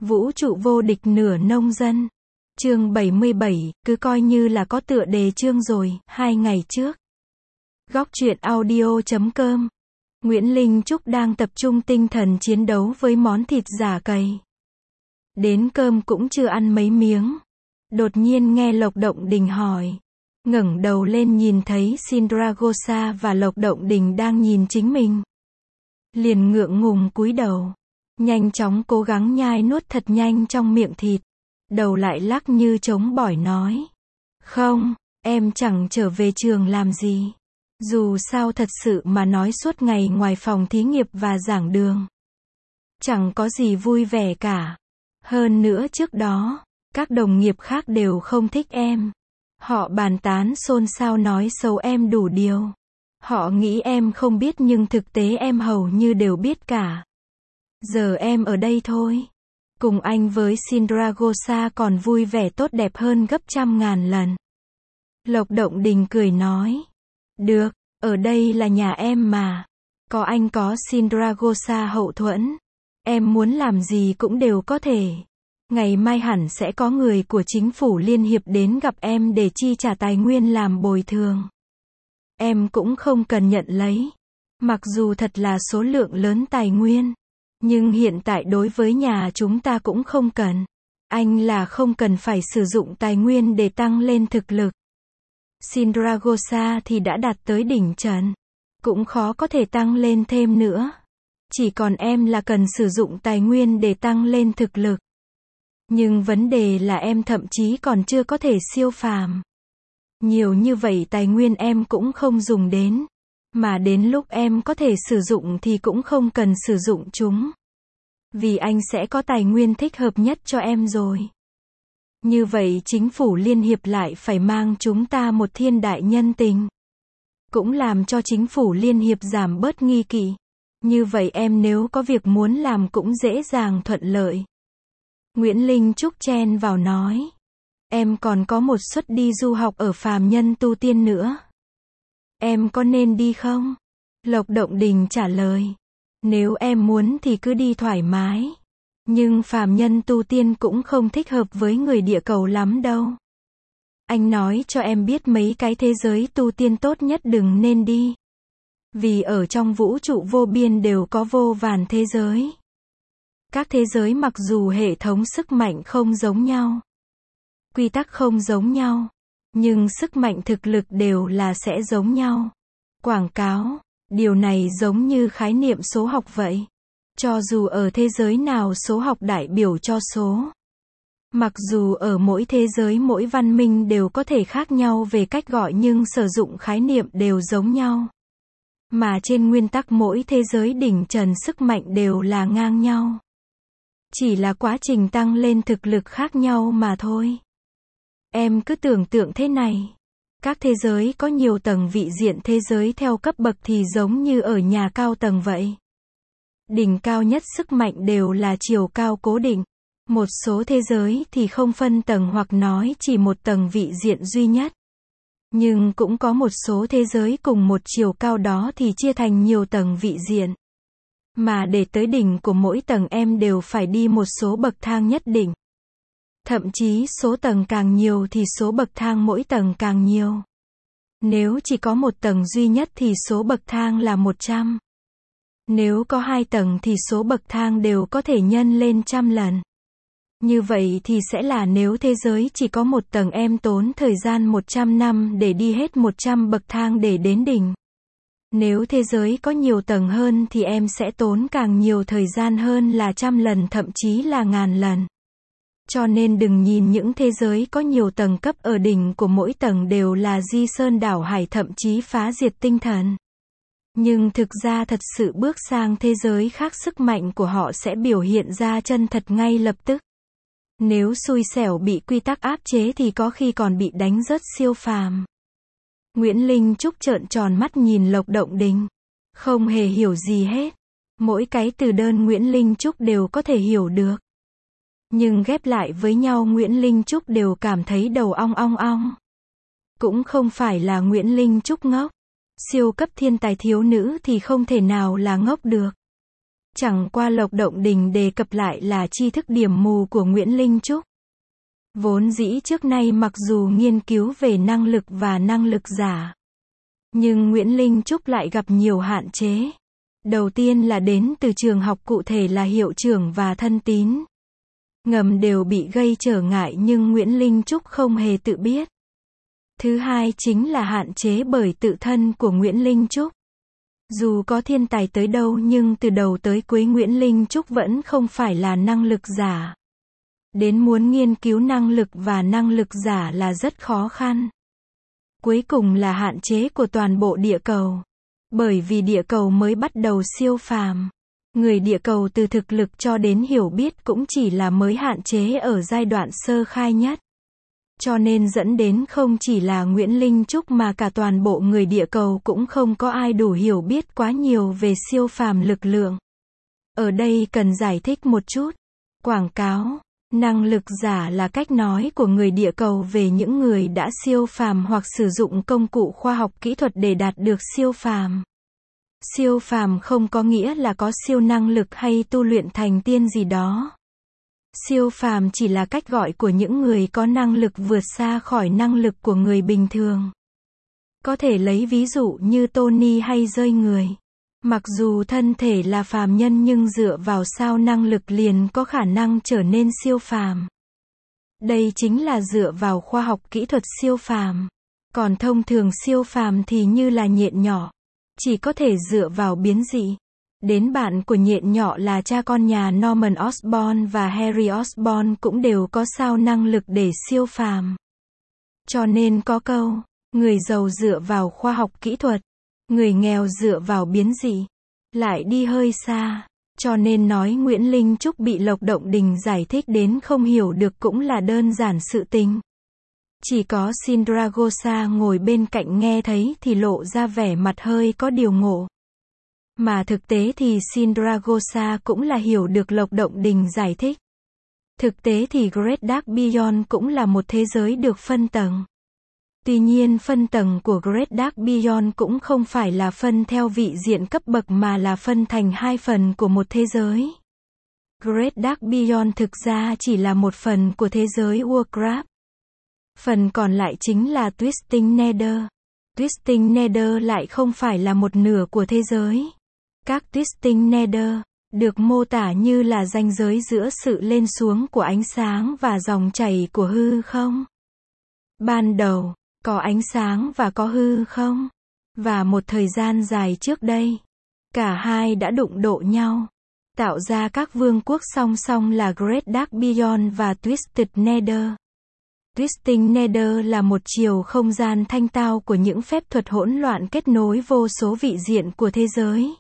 Vũ trụ vô địch nửa nông dân. Chương 77, cứ coi như là có tựa đề chương rồi, 2 ngày trước. Góc truyện audio.com. Nguyễn Linh Trúc đang tập trung tinh thần chiến đấu với món thịt giả cầy. Đến cơm cũng chưa ăn mấy miếng. Đột nhiên nghe Lộc Động Đình hỏi. Ngẩng đầu lên nhìn thấy Sindragosa và Lộc Động Đình đang nhìn chính mình. Liền ngượng ngùng cúi đầu. Nhanh chóng cố gắng nhai nuốt thật nhanh trong miệng thịt. Đầu lại lắc như trống bỏi nói. Không, em chẳng trở về trường làm gì. Dù sao thật sự mà nói suốt ngày ngoài phòng thí nghiệm và giảng đường. Chẳng có gì vui vẻ cả. Hơn nữa trước đó, các đồng nghiệp khác đều không thích em. Họ bàn tán xôn xao nói xấu em đủ điều. Họ nghĩ em không biết nhưng thực tế em hầu như đều biết cả. Giờ em ở đây thôi. Cùng anh với Sindragosa còn vui vẻ tốt đẹp hơn gấp trăm ngàn lần. Lộc Động Đình cười nói. Được, ở đây là nhà em mà. Có anh có Sindragosa hậu thuẫn. Em muốn làm gì cũng đều có thể. Ngày mai hẳn sẽ có người của chính phủ liên hiệp đến gặp em để chi trả tài nguyên làm bồi thường. Em cũng không cần nhận lấy. Mặc dù thật là số lượng lớn tài nguyên. Nhưng hiện tại đối với nhà chúng ta cũng không cần. Anh là không cần phải sử dụng tài nguyên để tăng lên thực lực. Sindragosa thì đã đạt tới đỉnh trần. Cũng khó có thể tăng lên thêm nữa. Chỉ còn em là cần sử dụng tài nguyên để tăng lên thực lực. Nhưng vấn đề là em thậm chí còn chưa có thể siêu phàm. Nhiều như vậy tài nguyên em cũng không dùng đến. Mà đến lúc em có thể sử dụng thì cũng không cần sử dụng chúng. Vì anh sẽ có tài nguyên thích hợp nhất cho em rồi. Như vậy chính phủ liên hiệp lại phải mang chúng ta một thiên đại nhân tình. Cũng làm cho chính phủ liên hiệp giảm bớt nghi kỵ. Như vậy em nếu có việc muốn làm cũng dễ dàng thuận lợi. Nguyễn Linh Trúc chen vào nói. Em còn có một suất đi du học ở phàm nhân tu tiên nữa. Em có nên đi không? Lộc Động Đình trả lời. Nếu em muốn thì cứ đi thoải mái. Nhưng phàm nhân tu tiên cũng không thích hợp với người địa cầu lắm đâu. Anh nói cho em biết mấy cái thế giới tu tiên tốt nhất đừng nên đi. Vì ở trong vũ trụ vô biên đều có vô vàn thế giới. Các thế giới mặc dù hệ thống sức mạnh không giống nhau. Quy tắc không giống nhau. Nhưng sức mạnh thực lực đều là sẽ giống nhau. Quảng cáo, điều này giống như khái niệm số học vậy. Cho dù ở thế giới nào số học đại biểu cho số. Mặc dù ở mỗi thế giới mỗi văn minh đều có thể khác nhau về cách gọi nhưng sử dụng khái niệm đều giống nhau. Mà trên nguyên tắc mỗi thế giới đỉnh trần sức mạnh đều là ngang nhau. Chỉ là quá trình tăng lên thực lực khác nhau mà thôi. Em cứ tưởng tượng thế này. Các thế giới có nhiều tầng vị diện thế giới theo cấp bậc thì giống như ở nhà cao tầng vậy. Đỉnh cao nhất sức mạnh đều là chiều cao cố định. Một số thế giới thì không phân tầng hoặc nói chỉ một tầng vị diện duy nhất. Nhưng cũng có một số thế giới cùng một chiều cao đó thì chia thành nhiều tầng vị diện. Mà để tới đỉnh của mỗi tầng em đều phải đi một số bậc thang nhất định. Thậm chí số tầng càng nhiều thì số bậc thang mỗi tầng càng nhiều. Nếu chỉ có một tầng duy nhất thì số bậc thang là 100. Nếu có 2 tầng thì số bậc thang đều có thể nhân lên 100 lần. Như vậy thì sẽ là nếu thế giới chỉ có một tầng em tốn thời gian 100 năm để đi hết 100 bậc thang để đến đỉnh. Nếu thế giới có nhiều tầng hơn thì em sẽ tốn càng nhiều thời gian hơn là 100 lần thậm chí là 1000 lần. Cho nên đừng nhìn những thế giới có nhiều tầng cấp ở đỉnh của mỗi tầng đều là di sơn đảo hải thậm chí phá diệt tinh thần. Nhưng thực ra thật sự bước sang thế giới khác sức mạnh của họ sẽ biểu hiện ra chân thật ngay lập tức. Nếu xui xẻo bị quy tắc áp chế thì có khi còn bị đánh rớt siêu phàm. Nguyễn Linh Trúc trợn tròn mắt nhìn Lộc Động Đình. Không hề hiểu gì hết. Mỗi cái từ đơn Nguyễn Linh Trúc đều có thể hiểu được. Nhưng ghép lại với nhau Nguyễn Linh Trúc đều cảm thấy đầu ong ong ong. Cũng không phải là Nguyễn Linh Trúc ngốc. Siêu cấp thiên tài thiếu nữ thì không thể nào là ngốc được. Chẳng qua Lộc Động Đình đề cập lại là tri thức điểm mù của Nguyễn Linh Trúc. Vốn dĩ trước nay mặc dù nghiên cứu về năng lực và năng lực giả, nhưng Nguyễn Linh Trúc lại gặp nhiều hạn chế. Đầu tiên là đến từ trường học cụ thể là hiệu trưởng và thân tín. Ngầm đều bị gây trở ngại nhưng Nguyễn Linh Trúc không hề tự biết. Thứ hai chính là hạn chế bởi tự thân của Nguyễn Linh Trúc. Dù có thiên tài tới đâu nhưng từ đầu tới cuối Nguyễn Linh Trúc vẫn không phải là năng lực giả. Đến muốn nghiên cứu năng lực và năng lực giả là rất khó khăn. Cuối cùng là hạn chế của toàn bộ địa cầu. Bởi vì địa cầu mới bắt đầu siêu phàm. Người địa cầu từ thực lực cho đến hiểu biết cũng chỉ là mới hạn chế ở giai đoạn sơ khai nhất. Cho nên dẫn đến không chỉ là Nguyễn Linh Trúc mà cả toàn bộ người địa cầu cũng không có ai đủ hiểu biết quá nhiều về siêu phàm lực lượng. Ở đây cần giải thích một chút. Quảng cáo, năng lực giả là cách nói của người địa cầu về những người đã siêu phàm hoặc sử dụng công cụ khoa học kỹ thuật để đạt được siêu phàm. Siêu phàm không có nghĩa là có siêu năng lực hay tu luyện thành tiên gì đó. Siêu phàm chỉ là cách gọi của những người có năng lực vượt xa khỏi năng lực của người bình thường. Có thể lấy ví dụ như Tony hay rơi người. Mặc dù thân thể là phàm nhân nhưng dựa vào sao năng lực liền có khả năng trở nên siêu phàm. Đây chính là dựa vào khoa học kỹ thuật siêu phàm. Còn thông thường siêu phàm thì như là nhện nhỏ. Chỉ có thể dựa vào biến dị. Đến bạn của nhện nhỏ là cha con nhà Norman Osborn và Harry Osborn cũng đều có sao năng lực để siêu phàm. Cho nên có câu, người giàu dựa vào khoa học kỹ thuật, người nghèo dựa vào biến dị. Lại đi hơi xa. Cho nên nói Nguyễn Linh Trúc bị Lộc Động Đình giải thích đến không hiểu được cũng là đơn giản sự tình. Chỉ có Sindragosa ngồi bên cạnh nghe thấy thì lộ ra vẻ mặt hơi có điều ngộ. Mà thực tế thì Sindragosa cũng là hiểu được Lộc Động Đình giải thích. Thực tế thì Great Dark Beyond cũng là một thế giới được phân tầng. Tuy nhiên phân tầng của Great Dark Beyond cũng không phải là phân theo vị diện cấp bậc mà là phân thành hai phần của một thế giới. Great Dark Beyond thực ra chỉ là một phần của thế giới Warcraft. Phần còn lại chính là Twisting Nether. Twisting Nether lại không phải là một nửa của thế giới. Các Twisting Nether được mô tả như là ranh giới giữa sự lên xuống của ánh sáng và dòng chảy của hư không. Ban đầu, có ánh sáng và có hư không. Và một thời gian dài trước đây, cả hai đã đụng độ nhau, tạo ra các vương quốc song song là Great Dark Beyond và Twisted Nether. Twisting Nether là một chiều không gian thanh tao của những phép thuật hỗn loạn kết nối vô số vị diện của thế giới.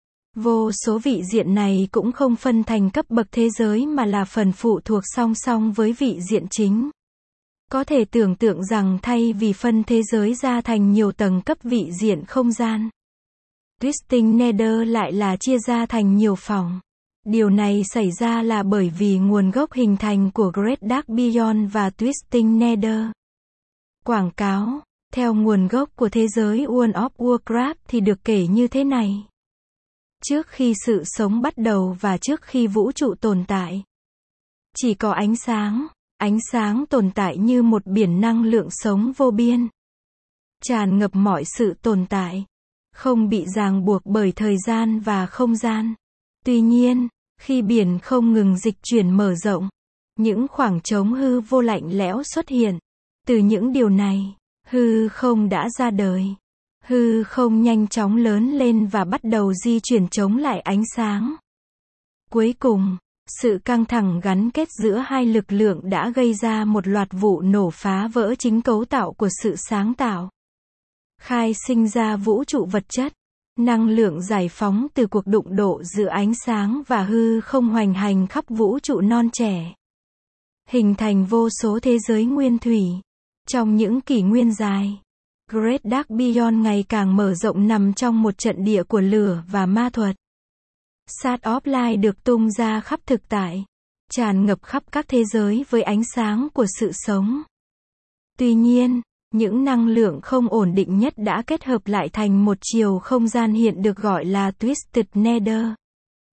Vô số vị diện này cũng không phân thành cấp bậc thế giới mà là phần phụ thuộc song song với vị diện chính. Có thể tưởng tượng rằng thay vì phân thế giới ra thành nhiều tầng cấp vị diện không gian, Twisting Nether lại là chia ra thành nhiều phòng. Điều này xảy ra là bởi vì nguồn gốc hình thành của Great Dark Beyond và Twisting Nether. Quảng cáo, theo nguồn gốc của thế giới World of Warcraft thì được kể như thế này. Trước khi sự sống bắt đầu và trước khi vũ trụ tồn tại, chỉ có ánh sáng tồn tại như một biển năng lượng sống vô biên. Tràn ngập mọi sự tồn tại, không bị ràng buộc bởi thời gian và không gian. Tuy nhiên, khi biển không ngừng dịch chuyển mở rộng, những khoảng trống hư vô lạnh lẽo xuất hiện. Từ những điều này, hư không đã ra đời. Hư không nhanh chóng lớn lên và bắt đầu di chuyển chống lại ánh sáng. Cuối cùng, sự căng thẳng gắn kết giữa hai lực lượng đã gây ra một loạt vụ nổ phá vỡ chính cấu tạo của sự sáng tạo. Khai sinh ra vũ trụ vật chất. Năng lượng giải phóng từ cuộc đụng độ giữa ánh sáng và hư không hoành hành khắp vũ trụ non trẻ. Hình thành vô số thế giới nguyên thủy. Trong những kỷ nguyên dài, Great Dark Beyond ngày càng mở rộng nằm trong một trận địa của lửa và ma thuật. Shards of Light được tung ra khắp thực tại, tràn ngập khắp các thế giới với ánh sáng của sự sống. Tuy nhiên, những năng lượng không ổn định nhất đã kết hợp lại thành một chiều không gian hiện được gọi là Twisted Nether.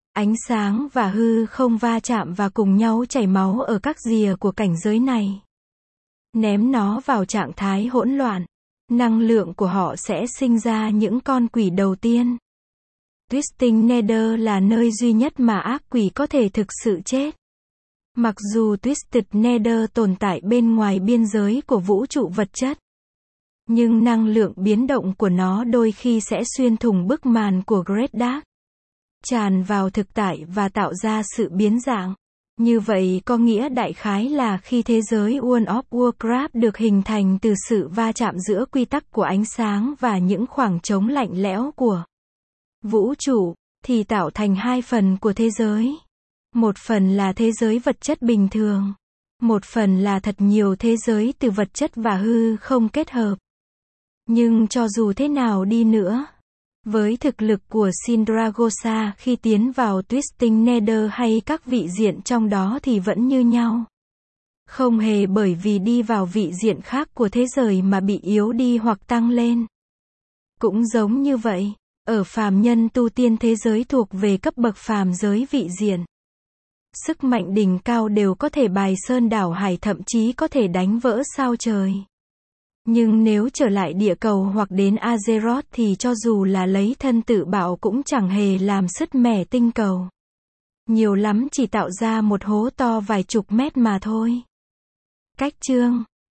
Ánh sáng và hư không va chạm và cùng nhau chảy máu ở các rìa của cảnh giới này. Ném nó vào trạng thái hỗn loạn. Năng lượng của họ sẽ sinh ra những con quỷ đầu tiên. Twisting Nether là nơi duy nhất mà ác quỷ có thể thực sự chết. Mặc dù Twisted Nether tồn tại bên ngoài biên giới của vũ trụ vật chất, nhưng năng lượng biến động của nó đôi khi sẽ xuyên thủng bức màn của Great Dark, tràn vào thực tại và tạo ra sự biến dạng. Như vậy có nghĩa đại khái là khi thế giới World of Warcraft được hình thành từ sự va chạm giữa quy tắc của ánh sáng và những khoảng trống lạnh lẽo của vũ trụ, thì tạo thành hai phần của thế giới. Một phần là thế giới vật chất bình thường. Một phần là thật nhiều thế giới từ vật chất và hư không kết hợp. Nhưng cho dù thế nào đi nữa, với thực lực của Sindragosa khi tiến vào Twisting Nether hay các vị diện trong đó thì vẫn như nhau. Không hề bởi vì đi vào vị diện khác của thế giới mà bị yếu đi hoặc tăng lên. Cũng giống như vậy, ở phàm nhân tu tiên thế giới thuộc về cấp bậc phàm giới vị diện. Sức mạnh đỉnh cao đều có thể bài sơn đảo hải, thậm chí có thể đánh vỡ sao trời. Nhưng nếu trở lại địa cầu hoặc đến Azeroth thì cho dù là lấy thân tự bạo cũng chẳng hề làm sứt mẻ tinh cầu. Nhiều lắm chỉ tạo ra một hố to vài chục mét mà thôi. Cách chương